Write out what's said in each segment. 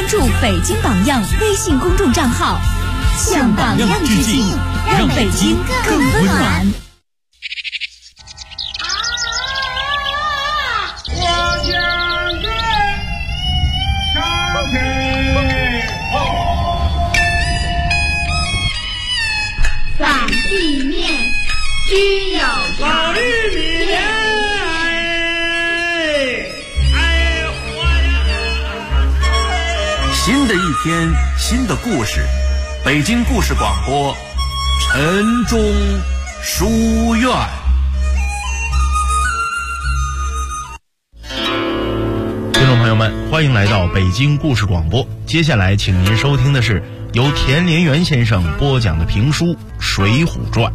关注北京榜样微信公众账号，向榜样致敬，让北京更温暖。 散地面，须有老玉米莲， 新的一天，新的故事，北京故事广播，晨钟书院。 听众朋友们，欢迎来到北京故事广播。接下来，请您收听的是由田连元先生播讲的评书《水浒传》。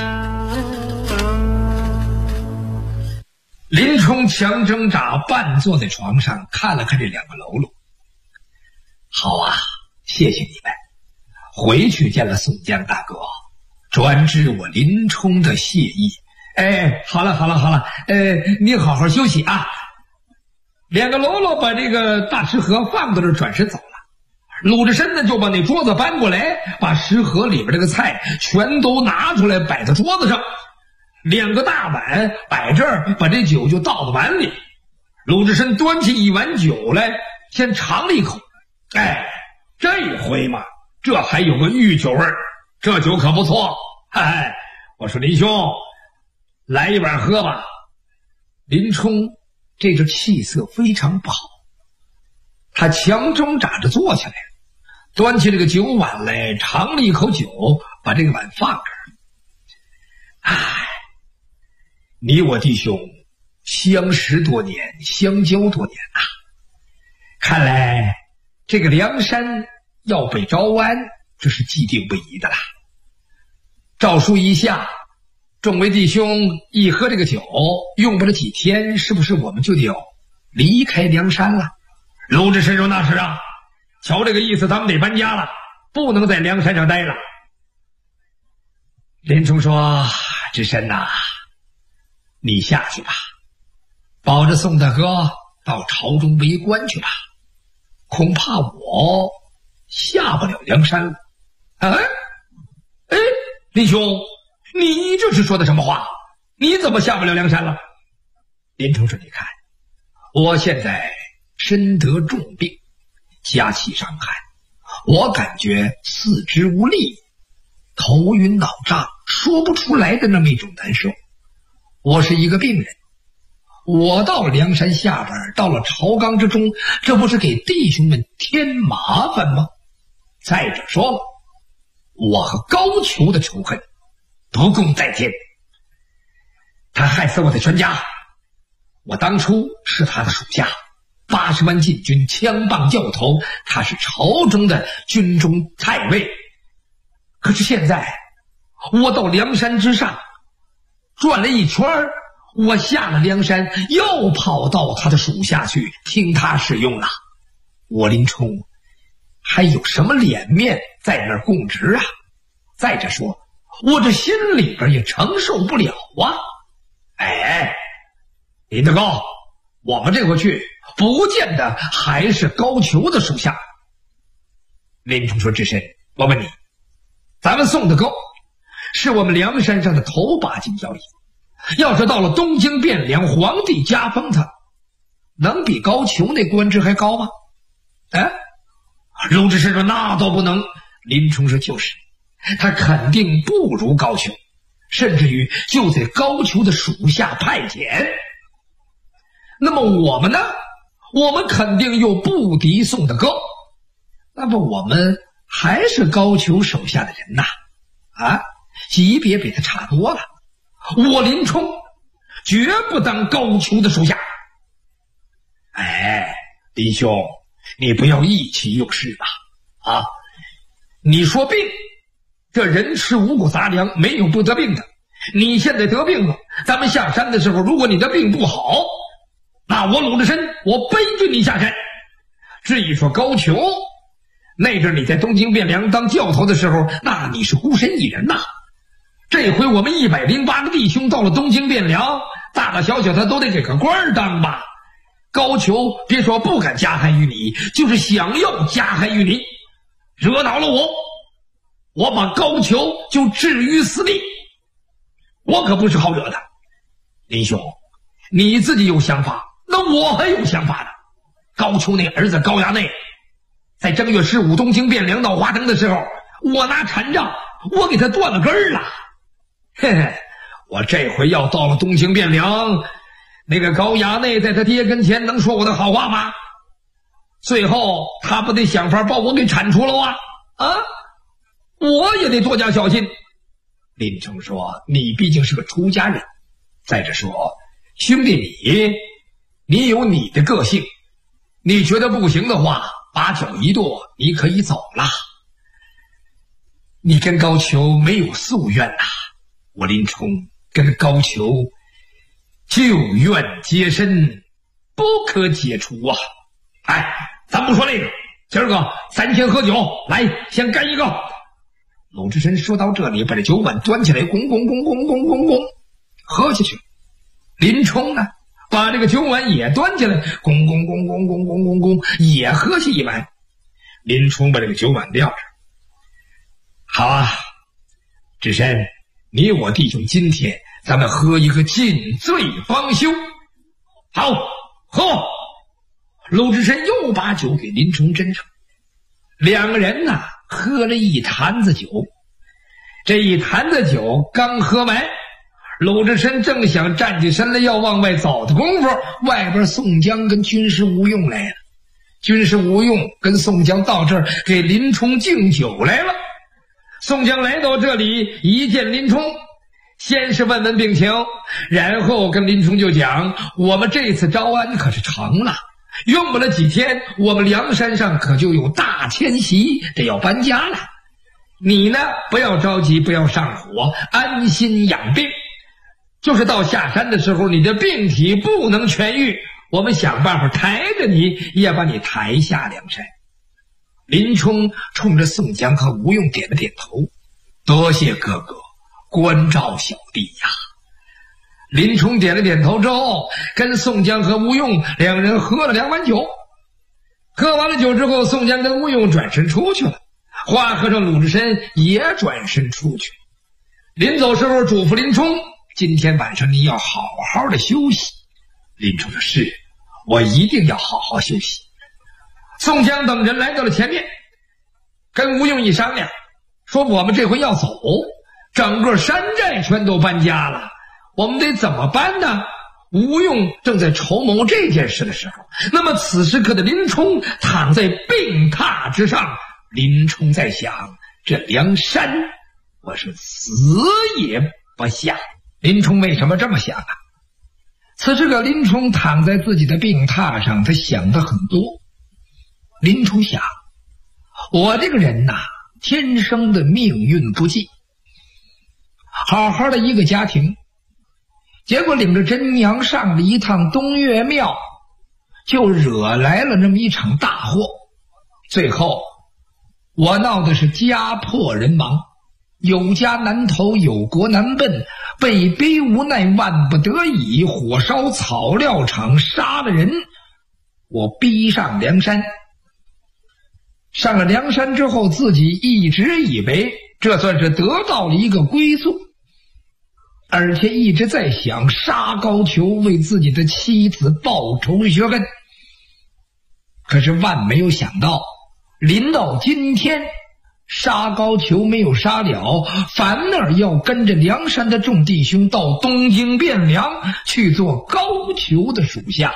林冲强挣扎，半坐在床上，看了看这两个喽啰。好啊，谢谢你们。回去见了宋江大哥，专知我林冲的谢意。好了，你好好休息啊。两个喽啰把这个大食盒放到这，转身走了。鲁智深呢，就把那桌子搬过来，把食盒里边这个菜全都拿出来摆在桌子上，两个大碗摆这儿，把这酒就倒到碗里。鲁智深端起一碗酒来，先尝了一口。这回嘛，这还有个御酒味儿，这酒可不错。我说林兄，来一碗喝吧。林冲这个气色非常不好，他强挣扎着坐下来，端起这个酒碗来，尝了一口酒，把这个碗放这儿。你我弟兄相识多年，相交多年啊，看来这个梁山要被招安，这是既定不疑的啦。诏书一下，众位弟兄一喝这个酒，用不了几天，是不是我们就得要离开梁山了？鲁智深说：“那是啊，瞧这个意思，咱们得搬家了，不能在梁山上待了。”林冲说：“智深呐，你下去吧，保着宋大哥到朝中为官去吧，恐怕我下不了梁山了。”林兄，你这是说的什么话？你怎么下不了梁山了？林冲说：“你看，我现在身得重病，家气伤寒，我感觉四肢无力，头晕脑胀，说不出来的那么一种难受。我是一个病人，我到了梁山下边，到了朝纲之中，这不是给弟兄们添麻烦吗？再者说了，我和高俅的仇恨不共戴天，他害死我的全家，我当初是他的属下，80万禁军枪棒教头，他是朝中的军中太尉。可是现在我到梁山之上转了一圈，我下了梁山，又跑到他的属下去听他使用了，我林冲还有什么脸面在那儿供职啊？再者说，我这心里边也承受不了啊。林德高，我们这回去不见得还是高俅的属下。林冲说：“智深，我问你，咱们宋大哥是我们梁山上的头把金交椅，要是到了东京汴梁，皇帝加封他，能比高俅那官职还高吗？”鲁智深说：“那倒不能。”林冲说：“就是，他肯定不如高俅，甚至于就在高俅的属下派遣。那么我们呢？我们肯定又不敌宋大哥，那么我们还是高俅手下的人呐，级别比他差多了。我林冲绝不当高俅的属下。”林兄，你不要意气用事吧。你说病，这人吃五谷杂粮，没有不得病的。你现在得病了，咱们下山的时候，如果你的病不好，那我鲁智深我背着你下山。至于说高俅，那阵你在东京汴梁当教头的时候，那你是孤身一人呐。这回我们108个弟兄到了东京汴梁，大大小小他都得给个官当吧。 高俅别说不敢加害于你，就是想要加害于你，惹恼了我把高俅就置于死地。我可不是好惹的。林兄，你自己有想法，那我还有想法呢。高俅那儿子高衙内，在正月15东京汴梁闹花灯的时候，我拿禅杖我给他断了根儿了。嘿嘿，我这回要到了东京汴梁，那个高衙内在他爹跟前能说我的好话吗？最后他不得想法把我给铲除了啊？我也得多加小心。林冲说，你毕竟是个出家人，再者说兄弟你有你的个性，你觉得不行的话，把脚一跺，你可以走了。你跟高俅没有夙愿呐，我林冲跟高俅旧怨结深，不可解除啊。咱不说那个，今儿个3天喝酒，来先干一个。鲁智深说到这里，把这酒碗端起来，咣咣咣咣咣咣咣喝下去。林冲呢，把这个酒碗也端起来，咣咣咣咣咣咣咣咣也喝下一碗。林冲把这个酒碗撂着，好啊，智深，你我弟兄今天咱们喝一个尽醉方休。好，喝。鲁智深又把酒给林冲斟上，两个人呢喝了一坛子酒。这一坛子酒刚喝完，鲁智深正想站起身来要往外走的功夫，外边宋江跟军师吴用来了。军师吴用跟宋江到这儿给林冲敬酒来了。宋江来到这里一见林冲，先是问问病情，然后跟林冲就讲，我们这次招安可是成了，用不了几天，我们梁山上可就有大迁徙，这要搬家了。你呢，不要着急，不要上火，安心养病。就是到下山的时候，你的病体不能痊愈，我们想办法抬着你，也把你抬下梁山。林冲冲着宋江和吴用点了点头，多谢哥哥关照小弟呀。林冲点了点头之后，跟宋江和吴用两人喝了2碗酒。喝完了酒之后，宋江跟吴用转身出去了，花和尚鲁智深也转身出去。临走时候嘱咐林冲，今天晚上你要好好的休息。林冲说，是，我一定要好好休息。宋江等人来到了前面，跟吴用一商量，说我们这回要走，整个山寨全都搬家了，我们得怎么办呢？吴用正在筹谋这件事的时候，那么此时刻的林冲躺在病榻之上，林冲在想，这梁山我是死也不下。林冲为什么这么想啊？此时个林冲躺在自己的病榻上，他想的很多。林冲想，我这个人呐，天生的命运不济，好好的一个家庭，结果领着真娘上了一趟东岳庙，就惹来了那么一场大祸。最后我闹的是家破人亡，有家难投，有国难奔，被逼无奈，万不得已，火烧草料场，杀了人，我逼上梁山。上了梁山之后，自己一直以为这算是得到了一个归宿，而且一直在想杀高俅，为自己的妻子报仇雪恨。可是万没有想到，临到今天，杀高俅没有杀了，反而要跟着梁山的众弟兄到东京汴梁去做高俅的属下。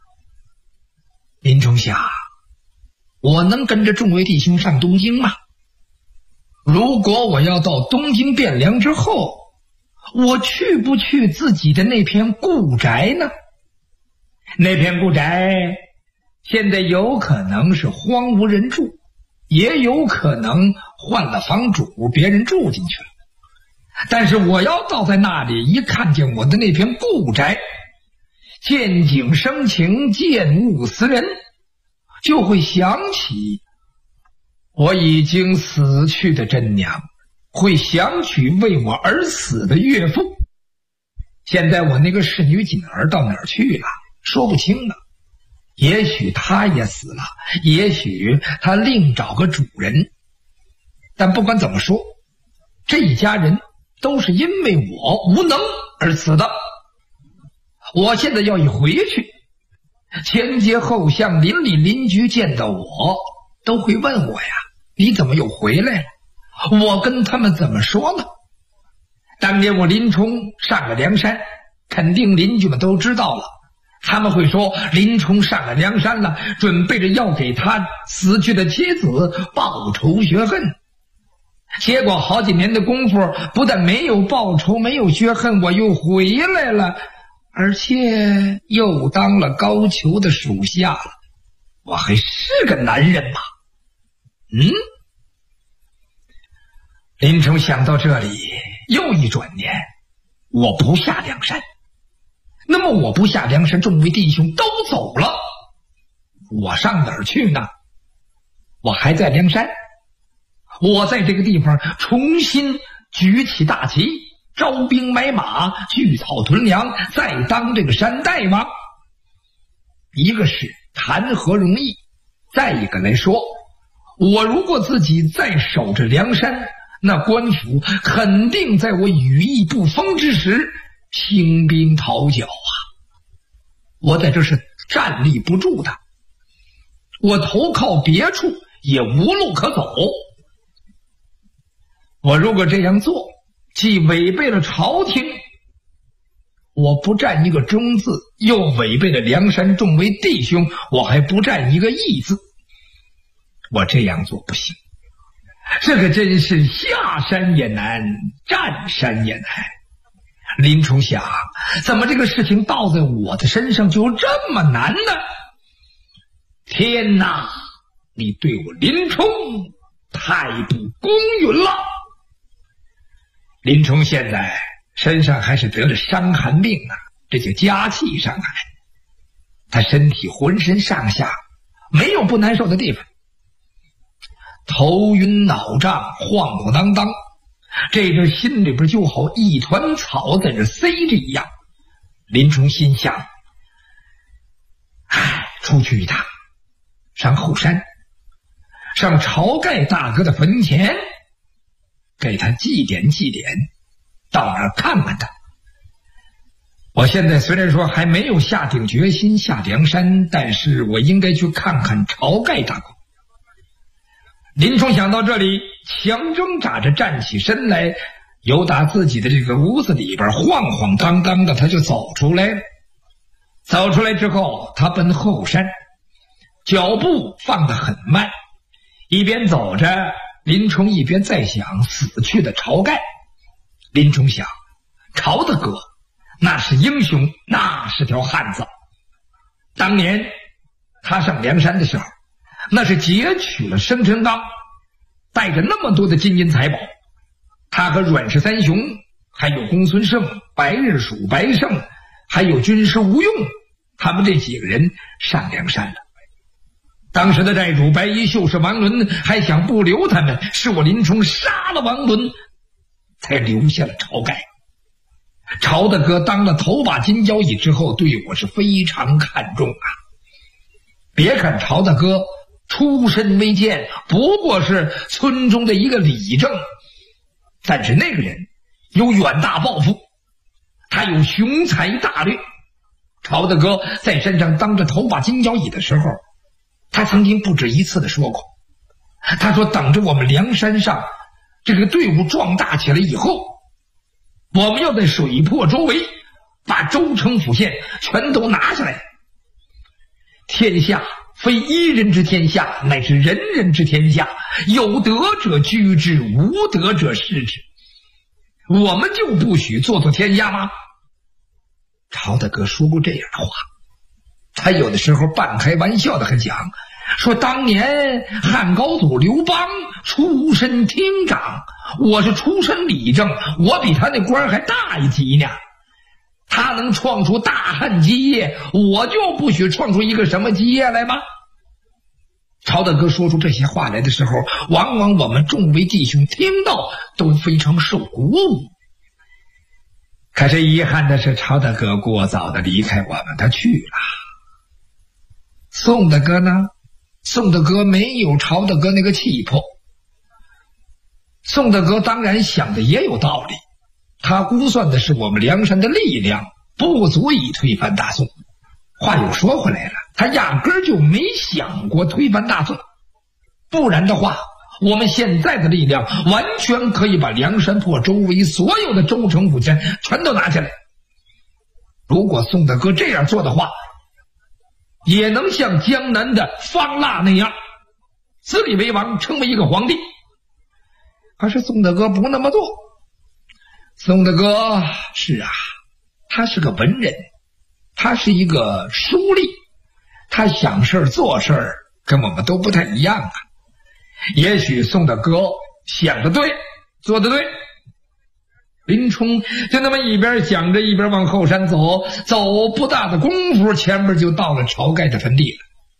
林冲想，我能跟着众位弟兄上东京吗？如果我要到东京汴梁之后，我去不去自己的那片故宅呢？那片故宅现在有可能是荒无人住，也有可能换了房主，别人住进去了。但是我要倒在那里，一看见我的那片故宅，见景生情，见物思人，就会想起我已经死去的真娘，会想起为我而死的岳父。现在我那个侍女锦儿到哪儿去了，说不清了。 也许他也死了，也许他另找个主人，但不管怎么说，这一家人都是因为我无能而死的。我现在要一回去，前街后巷邻里邻居见到我都会问我呀，你怎么又回来了？我跟他们怎么说呢？当年我林冲上了梁山，肯定邻居们都知道了，他们会说林冲上了梁山了，准备着要给他死去的妻子报仇雪恨。结果好几年的功夫，不但没有报仇，没有雪恨，我又回来了，而且又当了高俅的属下了。我还是个男人吗？林冲想到这里，又一转念，我不下梁山，那么我不下梁山，众位弟兄都走了，我上哪儿去呢？我还在梁山，我在这个地方重新举起大旗，招兵买马，聚草屯粮，再当这个山大王。一个是谈何容易，再一个来说，我如果自己再守着梁山，那官府肯定在我羽翼不丰之时兴兵讨剿啊！我在这是站立不住的，我投靠别处也无路可走。我如果这样做，既违背了朝廷，我不占一个忠字，又违背了梁山众位弟兄，我还不占一个义字。我这样做不行，这可真是下山也难，占山也难。林冲想，怎么这个事情倒在我的身上就这么难呢？天哪，你对我林冲太不公允了！林冲现在身上还是得了伤寒病啊，这就加气伤害。他身体浑身上下没有不难受的地方，头晕脑胀，晃晃荡荡，这阵心里边就好一团草在这塞着一样。林冲心想，出去一趟，上后山，上晁盖大哥的坟前，给他祭奠祭奠，到那儿看看他。我现在虽然说还没有下定决心下梁山，但是我应该去看看晁盖大哥。林冲想到这里，强挣扎着站起身来，由打自己的这个屋子里边晃晃荡荡的，他就走出来了。走出来之后，他奔后山，脚步放得很慢，一边走着，林冲一边在想死去的晁盖。林冲想，晁大哥那是英雄，那是条汉子。当年他上梁山的时候，那是劫取了生辰纲，带着那么多的金银财宝。他和阮氏三雄，还有公孙胜、白日鼠、白胜，还有军师吴用，他们这几个人上梁山了。当时的寨主白衣秀士王伦还想不留他们，是我林冲杀了王伦，才留下了晁盖。晁大哥当了头把金交椅之后，对我是非常看重啊。别看晁大哥出身微贱，不过是村中的一个理政，但是那个人有远大抱负，他有雄才大略。晁大哥在山上当着头把金交椅的时候，他曾经不止一次的说过，他说等着我们梁山上这个队伍壮大起来以后，我们要在水泊周围把州城府县全都拿下来。天下非一人之天下，乃是人人之天下，有德者居之，无德者失之。我们就不许做天下吗？晁大哥说过这样的话，他有的时候半开玩笑的还讲，说当年汉高祖刘邦出身厅长，我是出身理政，我比他那官还大一级呢。他能创出大汉基业，我就不许创出一个什么基业来吗？晁大哥说出这些话来的时候，往往我们众位弟兄听到都非常受鼓舞。可是遗憾的是，晁大哥过早的离开我们，他去了。 宋大哥呢？宋大哥没有朝大哥那个气魄。宋大哥当然想的也有道理，他估算的是我们梁山的力量不足以推翻大宋。话又说回来了，他压根儿就没想过推翻大宋，不然的话，我们现在的力量完全可以把梁山泊周围所有的州城府县全都拿下来。如果宋大哥这样做的话，也能像江南的方腊那样自立为王，成为一个皇帝。可是宋大哥不那么做。宋大哥是啊，他是个文人，他是一个书吏，他想事做事跟我们都不太一样啊。也许宋大哥想得对，做得对。林冲就那么一边想着，一边往后山走，走不大的功夫，前面就到了晁盖的坟地了。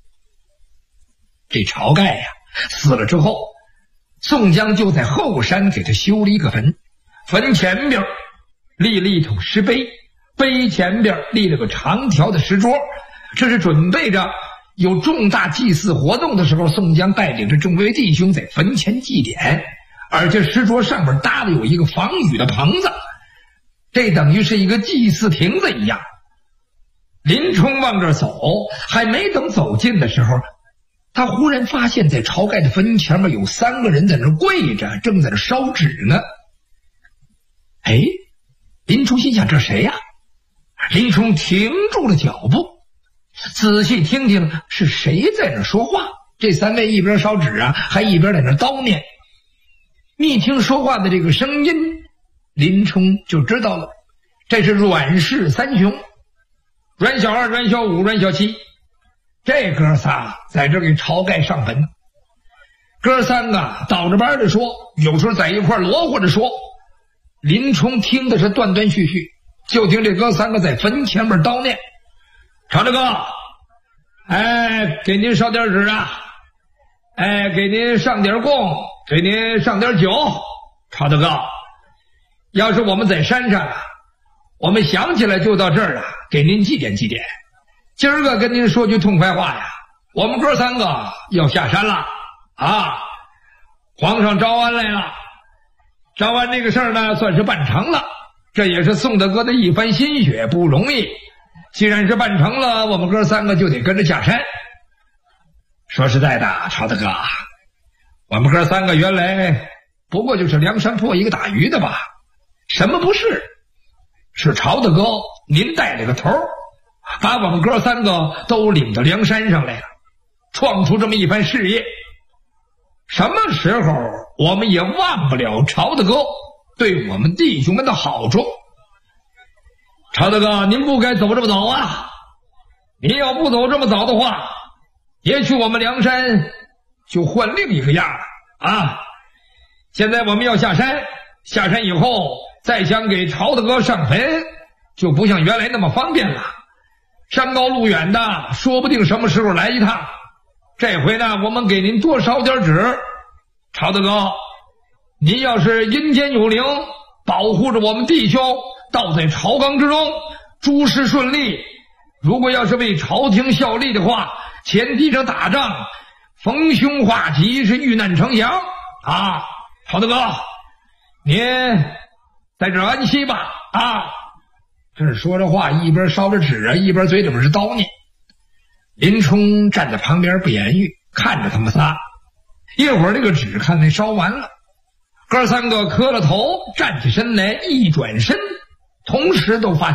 这晁盖呀，死了之后，宋江就在后山给他修了一个坟，坟前边立了一桶石碑，碑前边立了个长条的石桌，这是准备着有重大祭祀活动的时候，宋江带领着众位弟兄在坟前祭典，而且石桌上面搭的有一个防雨的棚子，这等于是一个祭祀亭子一样。林冲往这走，还没等走近的时候，他忽然发现在晁盖的坟前面有3个人在那跪着，正在那烧纸呢。哎，林冲心想这谁呀？林冲停住了脚步，仔细听听是谁在那说话。这3位一边烧纸啊，还一边在那叨念。一听说话的这个声音，林冲就知道了，这是阮氏3兄，阮小二、阮小五、阮小七，这哥仨在这给晁盖上坟。哥3个倒着班的说，有时候在一块罗活着说。林冲听的是断断续续，就听这哥3个在坟前面叨念：晁大哥，哎，给您烧点纸啊，哎，给您上点供，给您上点酒。晁大哥，要是我们在山上啊，我们想起来就到这儿啊，给您祭奠祭奠。今儿个跟您说句痛快话呀，我们哥3个要下山了啊！皇上招安来了，招安这个事儿呢，算是办成了，这也是宋大哥的一番心血，不容易。既然是办成了，我们哥3个就得跟着下山。说实在的，晁大哥，我们哥3个原来不过就是梁山泊一个打鱼的吧？什么不是？是晁大哥您带了个头，把我们哥3个都领到梁山上来了，创出这么一番事业。什么时候我们也忘不了晁大哥对我们弟兄们的好处。晁大哥，您不该走这么早啊！您要不走这么早的话，也许我们梁山就换另一个样了啊！现在我们要下山，下山以后再想给晁大哥上坟，就不像原来那么方便了。山高路远的，说不定什么时候来一趟。这回呢，我们给您多烧点纸。晁大哥，您要是阴间有灵，保护着我们弟兄倒在朝纲之中，诸事顺利。如果要是为朝廷效力的话，前提上打仗，逢凶化吉，是遇难成祥啊！晁大哥，您在这儿安息吧啊！这是说着话，一边烧着纸啊，一边嘴里边是叨念。林冲站在旁边不言语，看着他们仨。一会儿这个纸看那烧完了，哥3个磕了头，站起身来，一转身，同时都发